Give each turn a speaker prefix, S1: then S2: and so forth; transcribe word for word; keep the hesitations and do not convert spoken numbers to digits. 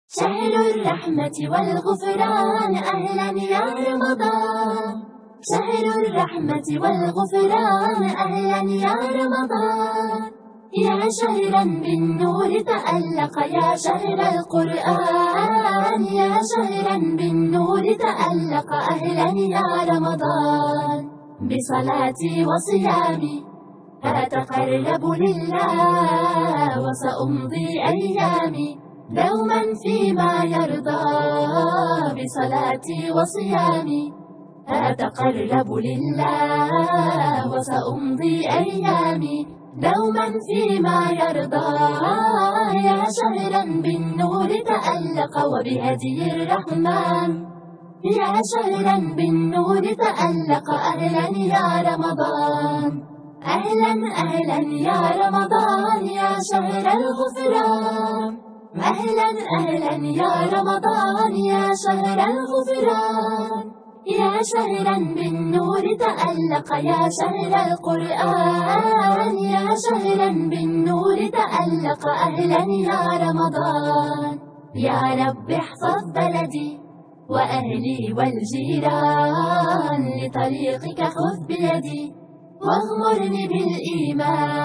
S1: شهر الرحمة والغفران أهلا يا رمضان. شهر الرحمة والغفران أهلا يا رمضان. يا شهرا بالنور تألق يا شهر القرآن. يا شهرا بالنور تألق أهلا يا رمضان. بصلاتي وصيامي أتقرب لله وسأمضي أيامي دوما فيما يرضى. بصلاتي وصيامي أتقرب لله وسأمضي أيامي دوما فيما يرضى. يا شهرا بالنور تألق وبهدي الرحمن. يا شهرا بالنور تألق أهلا يا رمضان. أهلا أهلا يا رمضان يا شهر الغفران. أهلا أهلا يا رمضان يا شهر الغفران. يا شهرا بالنور تألق يا شهر القرآن. يا شهرا بالنور تألق أهلا يا رمضان. يا رب احفظ بلدي وأهلي والجيران. لطريقك خذ بيدي واغمرني بالإيمان.